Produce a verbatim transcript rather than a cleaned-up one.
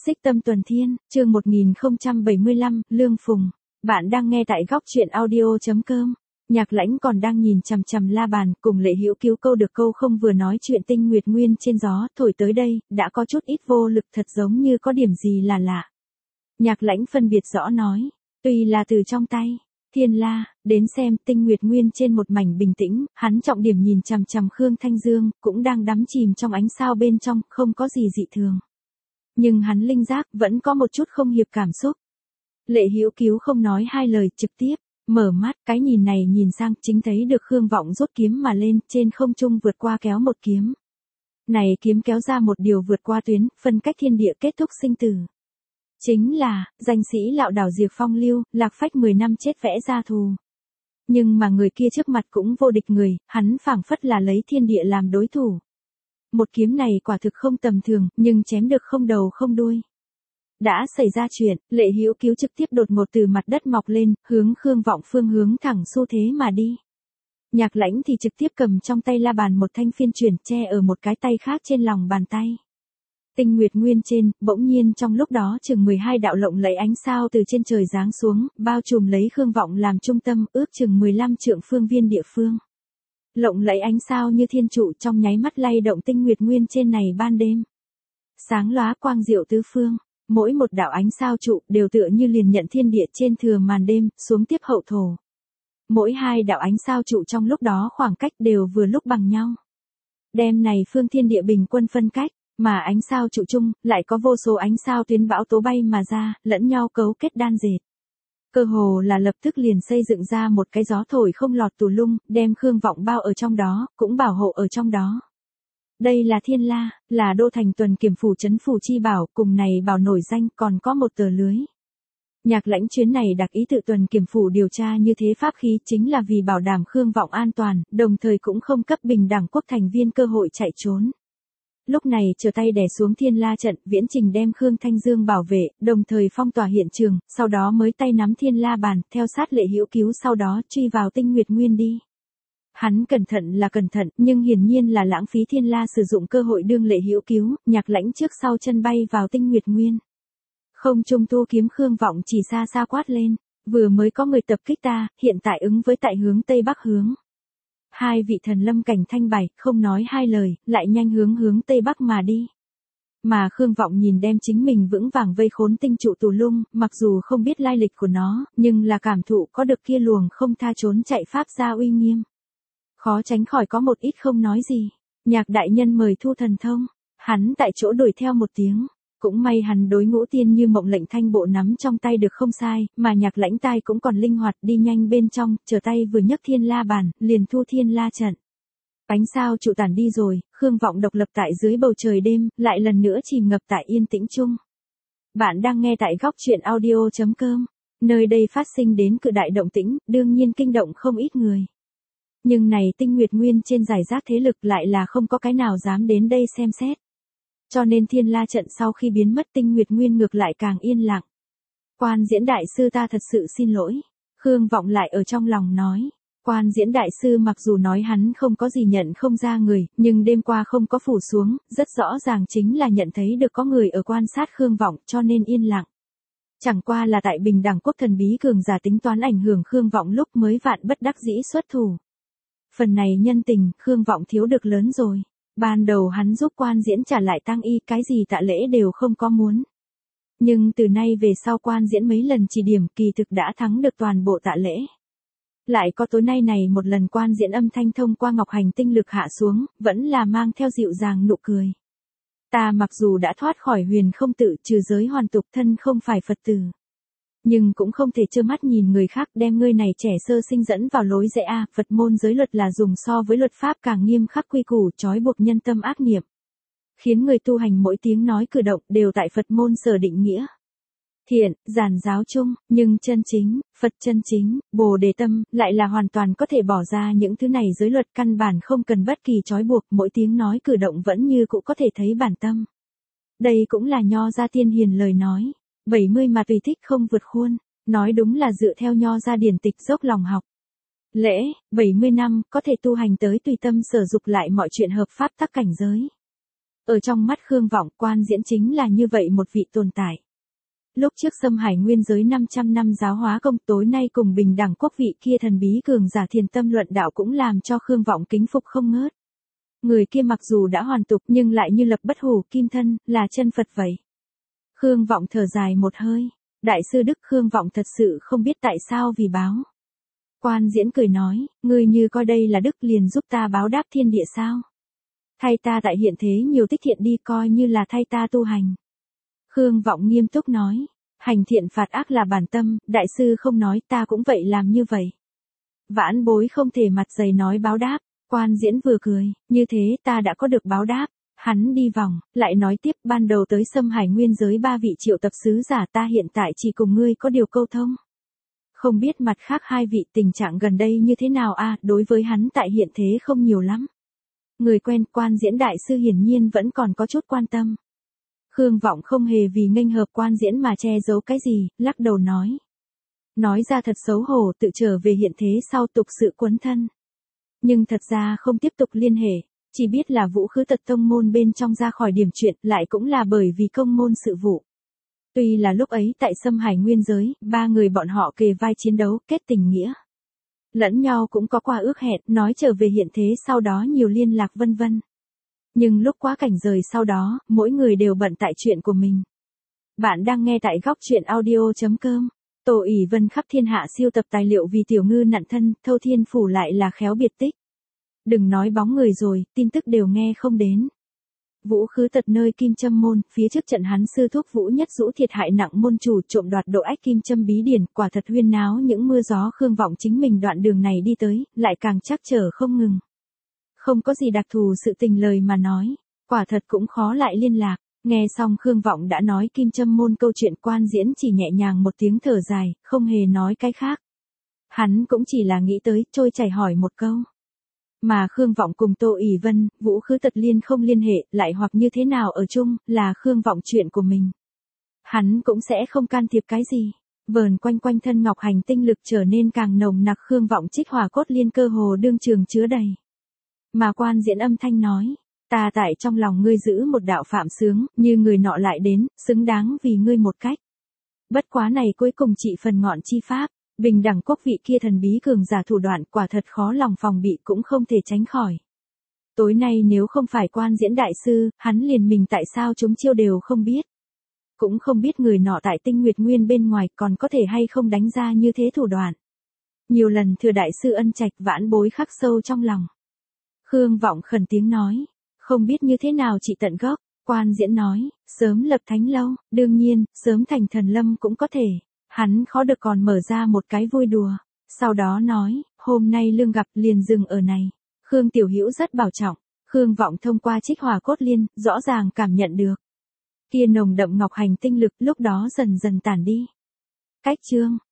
Xích Tâm Tuần Thiên, chương một nghìn không trăm bảy mươi lăm, Lương Phùng. Bạn đang nghe tại góc truyện audio chấm com. Nhạc Lãnh còn đang nhìn chằm chằm la bàn, cùng Lệ Hữu Cứu câu được câu không vừa nói chuyện tinh nguyệt nguyên trên gió, thổi tới đây, đã có chút ít vô lực thật giống như có điểm gì là lạ. Nhạc Lãnh phân biệt rõ nói, tuy là từ trong tay Thiên La, đến xem tinh nguyệt nguyên trên một mảnh bình tĩnh, hắn trọng điểm nhìn chằm chằm Khương Thanh Dương, cũng đang đắm chìm trong ánh sao bên trong, không có gì dị thường. Nhưng hắn linh giác vẫn có một chút không hiệp cảm xúc. Lệ Hữu Cứu không nói hai lời, trực tiếp mở mắt, cái nhìn này nhìn sang, chính thấy được Khương Vọng rút kiếm mà lên, trên không trung vượt qua kéo một kiếm. Này kiếm kéo ra một điều vượt qua tuyến, phân cách thiên địa kết thúc sinh tử. Chính là, danh sĩ Lạo Đảo Diệp Phong Lưu, Lạc Phách mười năm chết vẽ ra thù. Nhưng mà người kia trước mặt cũng vô địch người, hắn phảng phất là lấy thiên địa làm đối thủ. Một kiếm này quả thực không tầm thường, nhưng chém được không đầu không đuôi. Đã xảy ra chuyện, Lệ Hữu Cứu trực tiếp đột ngột từ mặt đất mọc lên, hướng Khương Vọng phương hướng thẳng xu thế mà đi. Nhạc Lãnh thì trực tiếp cầm trong tay la bàn một thanh phiên chuyển, che ở một cái tay khác trên lòng bàn tay. Tinh nguyệt nguyên trên, bỗng nhiên trong lúc đó chừng mười hai đạo lộng lẫy ánh sao từ trên trời giáng xuống, bao trùm lấy Khương Vọng làm trung tâm, ước chừng mười lăm trượng phương viên địa phương. Lộng lẫy ánh sao như thiên trụ trong nháy mắt lay động tinh nguyệt nguyên trên này ban đêm. Sáng lóa quang diệu tứ phương, mỗi một đạo ánh sao trụ đều tựa như liền nhận thiên địa trên thừa màn đêm, xuống tiếp hậu thổ. Mỗi hai đạo ánh sao trụ trong lúc đó khoảng cách đều vừa lúc bằng nhau. Đêm này phương thiên địa bình quân phân cách, mà ánh sao trụ chung, lại có vô số ánh sao tuyến bão tố bay mà ra, lẫn nhau cấu kết đan dệt. Cơ hồ là lập tức liền xây dựng ra một cái gió thổi không lọt tù lung, đem Khương Vọng bao ở trong đó, cũng bảo hộ ở trong đó. Đây là Thiên La, là đô thành tuần kiểm phủ trấn phủ chi bảo, cùng này bảo nổi danh còn có một tờ lưới. Nhạc Lãnh chuyến này đặc ý tự tuần kiểm phủ điều tra như thế pháp khí chính là vì bảo đảm Khương Vọng an toàn, đồng thời cũng không cấp bình đẳng quốc thành viên cơ hội chạy trốn. Lúc này trở tay đè xuống Thiên La trận, viễn trình đem Khương Thanh Dương bảo vệ, đồng thời phong tỏa hiện trường, sau đó mới tay nắm Thiên La bàn, theo sát Lệ Hữu Cứu sau đó truy vào tinh nguyệt nguyên đi. Hắn cẩn thận là cẩn thận, nhưng hiển nhiên là lãng phí Thiên La sử dụng cơ hội đương Lệ Hữu Cứu, Nhạc Lãnh trước sau chân bay vào tinh nguyệt nguyên. Không trung tu kiếm Khương Vọng chỉ xa xa quát lên, vừa mới có người tập kích ta, hiện tại ứng với tại hướng tây bắc hướng. Hai vị thần lâm cảnh thanh bài, không nói hai lời, lại nhanh hướng hướng tây bắc mà đi. Mà Khương Vọng nhìn đem chính mình vững vàng vây khốn tinh trụ tù lung, mặc dù không biết lai lịch của nó, nhưng là cảm thụ có được kia luồng không tha trốn chạy pháp ra uy nghiêm. Khó tránh khỏi có một ít không nói gì. Nhạc đại nhân mời thu thần thông. Hắn tại chỗ đuổi theo một tiếng. Cũng may hắn đối Ngũ Tiên Như Mộng lệnh thanh bộ nắm trong tay được không sai, mà Nhạc Lãnh tai cũng còn linh hoạt, đi nhanh bên trong, trở tay vừa nhấc Thiên La bàn, liền thu Thiên La trận. Ánh sao trụ tản đi rồi, Khương Vọng độc lập tại dưới bầu trời đêm, lại lần nữa chìm ngập tại yên tĩnh chung. Bạn đang nghe tại góc truyện audio chấm com. Nơi đây phát sinh đến cự đại động tĩnh, đương nhiên kinh động không ít người. Nhưng này tinh nguyệt nguyên trên giải rác thế lực lại là không có cái nào dám đến đây xem xét. Cho nên Thiên La trận sau khi biến mất tinh nguyệt nguyên ngược lại càng yên lặng. Quan diễn đại sư ta thật sự xin lỗi. Khương Vọng lại ở trong lòng nói. Quan diễn đại sư mặc dù nói hắn không có gì nhận không ra người, nhưng đêm qua không có phủ xuống, rất rõ ràng chính là nhận thấy được có người ở quan sát Khương Vọng cho nên yên lặng. Chẳng qua là tại bình đẳng quốc thần bí cường giả tính toán ảnh hưởng Khương Vọng lúc mới vạn bất đắc dĩ xuất thủ. Phần này nhân tình, Khương Vọng thiếu được lớn rồi. Ban đầu hắn giúp quan diễn trả lại tang y, cái gì tạ lễ đều không có muốn. Nhưng từ nay về sau quan diễn mấy lần chỉ điểm kỳ thực đã thắng được toàn bộ tạ lễ. Lại có tối nay này một lần quan diễn âm thanh thông qua ngọc hành tinh lực hạ xuống, vẫn là mang theo dịu dàng nụ cười. Ta mặc dù đã thoát khỏi huyền không tự trừ giới hoàn tục thân không phải Phật tử. Nhưng cũng không thể trơ mắt nhìn người khác đem ngươi này trẻ sơ sinh dẫn vào lối rẽ a, Phật môn giới luật là dùng so với luật pháp càng nghiêm khắc quy củ trói buộc nhân tâm ác niệm. Khiến người tu hành mỗi tiếng nói cử động đều tại Phật môn sở định nghĩa. Thiện, giản giáo chung, nhưng chân chính, Phật chân chính, Bồ Đề tâm, lại là hoàn toàn có thể bỏ ra những thứ này giới luật căn bản không cần bất kỳ trói buộc, mỗi tiếng nói cử động vẫn như cũng có thể thấy bản tâm. Đây cũng là Nho gia tiên hiền lời nói. bảy mươi mà tùy thích không vượt khuôn, nói đúng là dựa theo Nho gia điển tịch dốc lòng học. Lễ, bảy mươi năm, có thể tu hành tới tùy tâm sở dục lại mọi chuyện hợp pháp tắc cảnh giới. Ở trong mắt Khương Vọng, Quan Diễn chính là như vậy một vị tồn tại. Lúc trước xâm hải nguyên giới năm trăm năm giáo hóa công, tối nay cùng bình đẳng quốc vị kia thần bí cường giả thiền tâm luận đạo cũng làm cho Khương Vọng kính phục không ngớt. Người kia mặc dù đã hoàn tục nhưng lại như lập bất hủ kim thân, là chân Phật vậy. Khương Vọng thở dài một hơi. Đại sư Đức, Khương Vọng thật sự không biết tại sao vì báo. Quan Diễn cười nói, ngươi như coi đây là đức liền giúp ta báo đáp thiên địa sao? Thay ta tại hiện thế nhiều tích thiện đi, coi như là thay ta tu hành. Khương Vọng nghiêm túc nói, hành thiện phạt ác là bản tâm, đại sư không nói ta cũng vậy làm như vậy. Vãn bối không thể mặt dày nói báo đáp. Quan Diễn vừa cười, như thế ta đã có được báo đáp. Hắn đi vòng, lại nói tiếp, ban đầu tới xâm hải nguyên giới ba vị triệu tập sứ giả, ta hiện tại chỉ cùng ngươi có điều câu thông. Không biết mặt khác hai vị tình trạng gần đây như thế nào a? À, đối với hắn tại hiện thế không nhiều lắm. Người quen, Quan Diễn đại sư hiển nhiên vẫn còn có chút quan tâm. Khương Vọng không hề vì nghênh hợp Quan Diễn mà che giấu cái gì, lắc đầu nói. Nói ra thật xấu hổ, tự trở về hiện thế sau tục sự quấn thân. Nhưng thật ra không tiếp tục liên hệ, chỉ biết là Vũ Khứ Tật tông môn bên trong ra khỏi điểm chuyện, lại cũng là bởi vì công môn sự vụ. Tuy là lúc ấy tại xâm hải nguyên giới, ba người bọn họ kề vai chiến đấu, kết tình nghĩa. Lẫn nhau cũng có qua ước hẹn, nói trở về hiện thế sau đó nhiều liên lạc vân vân. Nhưng lúc quá cảnh rời sau đó, mỗi người đều bận tại chuyện của mình. Bạn đang nghe tại góc chuyện audio chấm com. Tô ỷ Vân khắp thiên hạ siêu tập tài liệu vì tiểu ngư nặn thân, Thâu Thiên Phủ lại là khéo biệt tích. Đừng nói bóng người rồi, tin tức đều nghe không đến. Vũ Khứ Tật nơi Kim Châm môn, phía trước trận hắn sư thúc Vũ Nhất Dũ thiệt hại nặng môn chủ trộm đoạt độ ách Kim Châm bí điển, quả thật huyên náo những mưa gió. Khương Vọng chính mình đoạn đường này đi tới, lại càng trắc trở không ngừng. Không có gì đặc thù sự tình lời mà nói, quả thật cũng khó lại liên lạc. Nghe xong Khương Vọng đã nói Kim Châm môn câu chuyện, Quan Diễn chỉ nhẹ nhàng một tiếng thở dài, không hề nói cái khác. Hắn cũng chỉ là nghĩ tới, trôi chảy hỏi một câu. Mà Khương Vọng cùng Tô ỷ Vân, Vũ Khứ Tật liên không liên hệ, lại hoặc như thế nào ở chung, là Khương Vọng chuyện của mình. Hắn cũng sẽ không can thiệp cái gì. Vờn quanh quanh thân ngọc hành tinh lực trở nên càng nồng nặc, Khương Vọng trích hỏa cốt liên cơ hồ đương trường chứa đầy. Mà Quan Diễn âm thanh nói, ta tại trong lòng ngươi giữ một đạo phạm sướng, như người nọ lại đến, xứng đáng vì ngươi một cách. Bất quá này cuối cùng chỉ phần ngọn chi pháp, bình đẳng quốc vị kia thần bí cường giả thủ đoạn, quả thật khó lòng phòng bị, cũng không thể tránh khỏi. Tối nay nếu không phải Quan Diễn đại sư, hắn liền mình tại sao chúng chiêu đều không biết. Cũng không biết người nọ tại Tinh Nguyệt Nguyên bên ngoài còn có thể hay không đánh ra như thế thủ đoạn. Nhiều lần thừa đại sư ân trạch, vãn bối khắc sâu trong lòng. Khương Vọng khẩn tiếng nói, không biết như thế nào trị tận gốc. Quan Diễn nói, sớm lập thánh lâu, đương nhiên, sớm thành thần lâm cũng có thể. Hắn khó được còn mở ra một cái vui đùa. Sau đó nói, hôm nay lương gặp liền dừng ở này. Khương Tiểu Hữu rất bảo trọng. Khương Vọng thông qua trích hỏa cốt liên, rõ ràng cảm nhận được. Kia nồng đậm ngọc hành tinh lực lúc đó dần dần tản đi. Cách chương.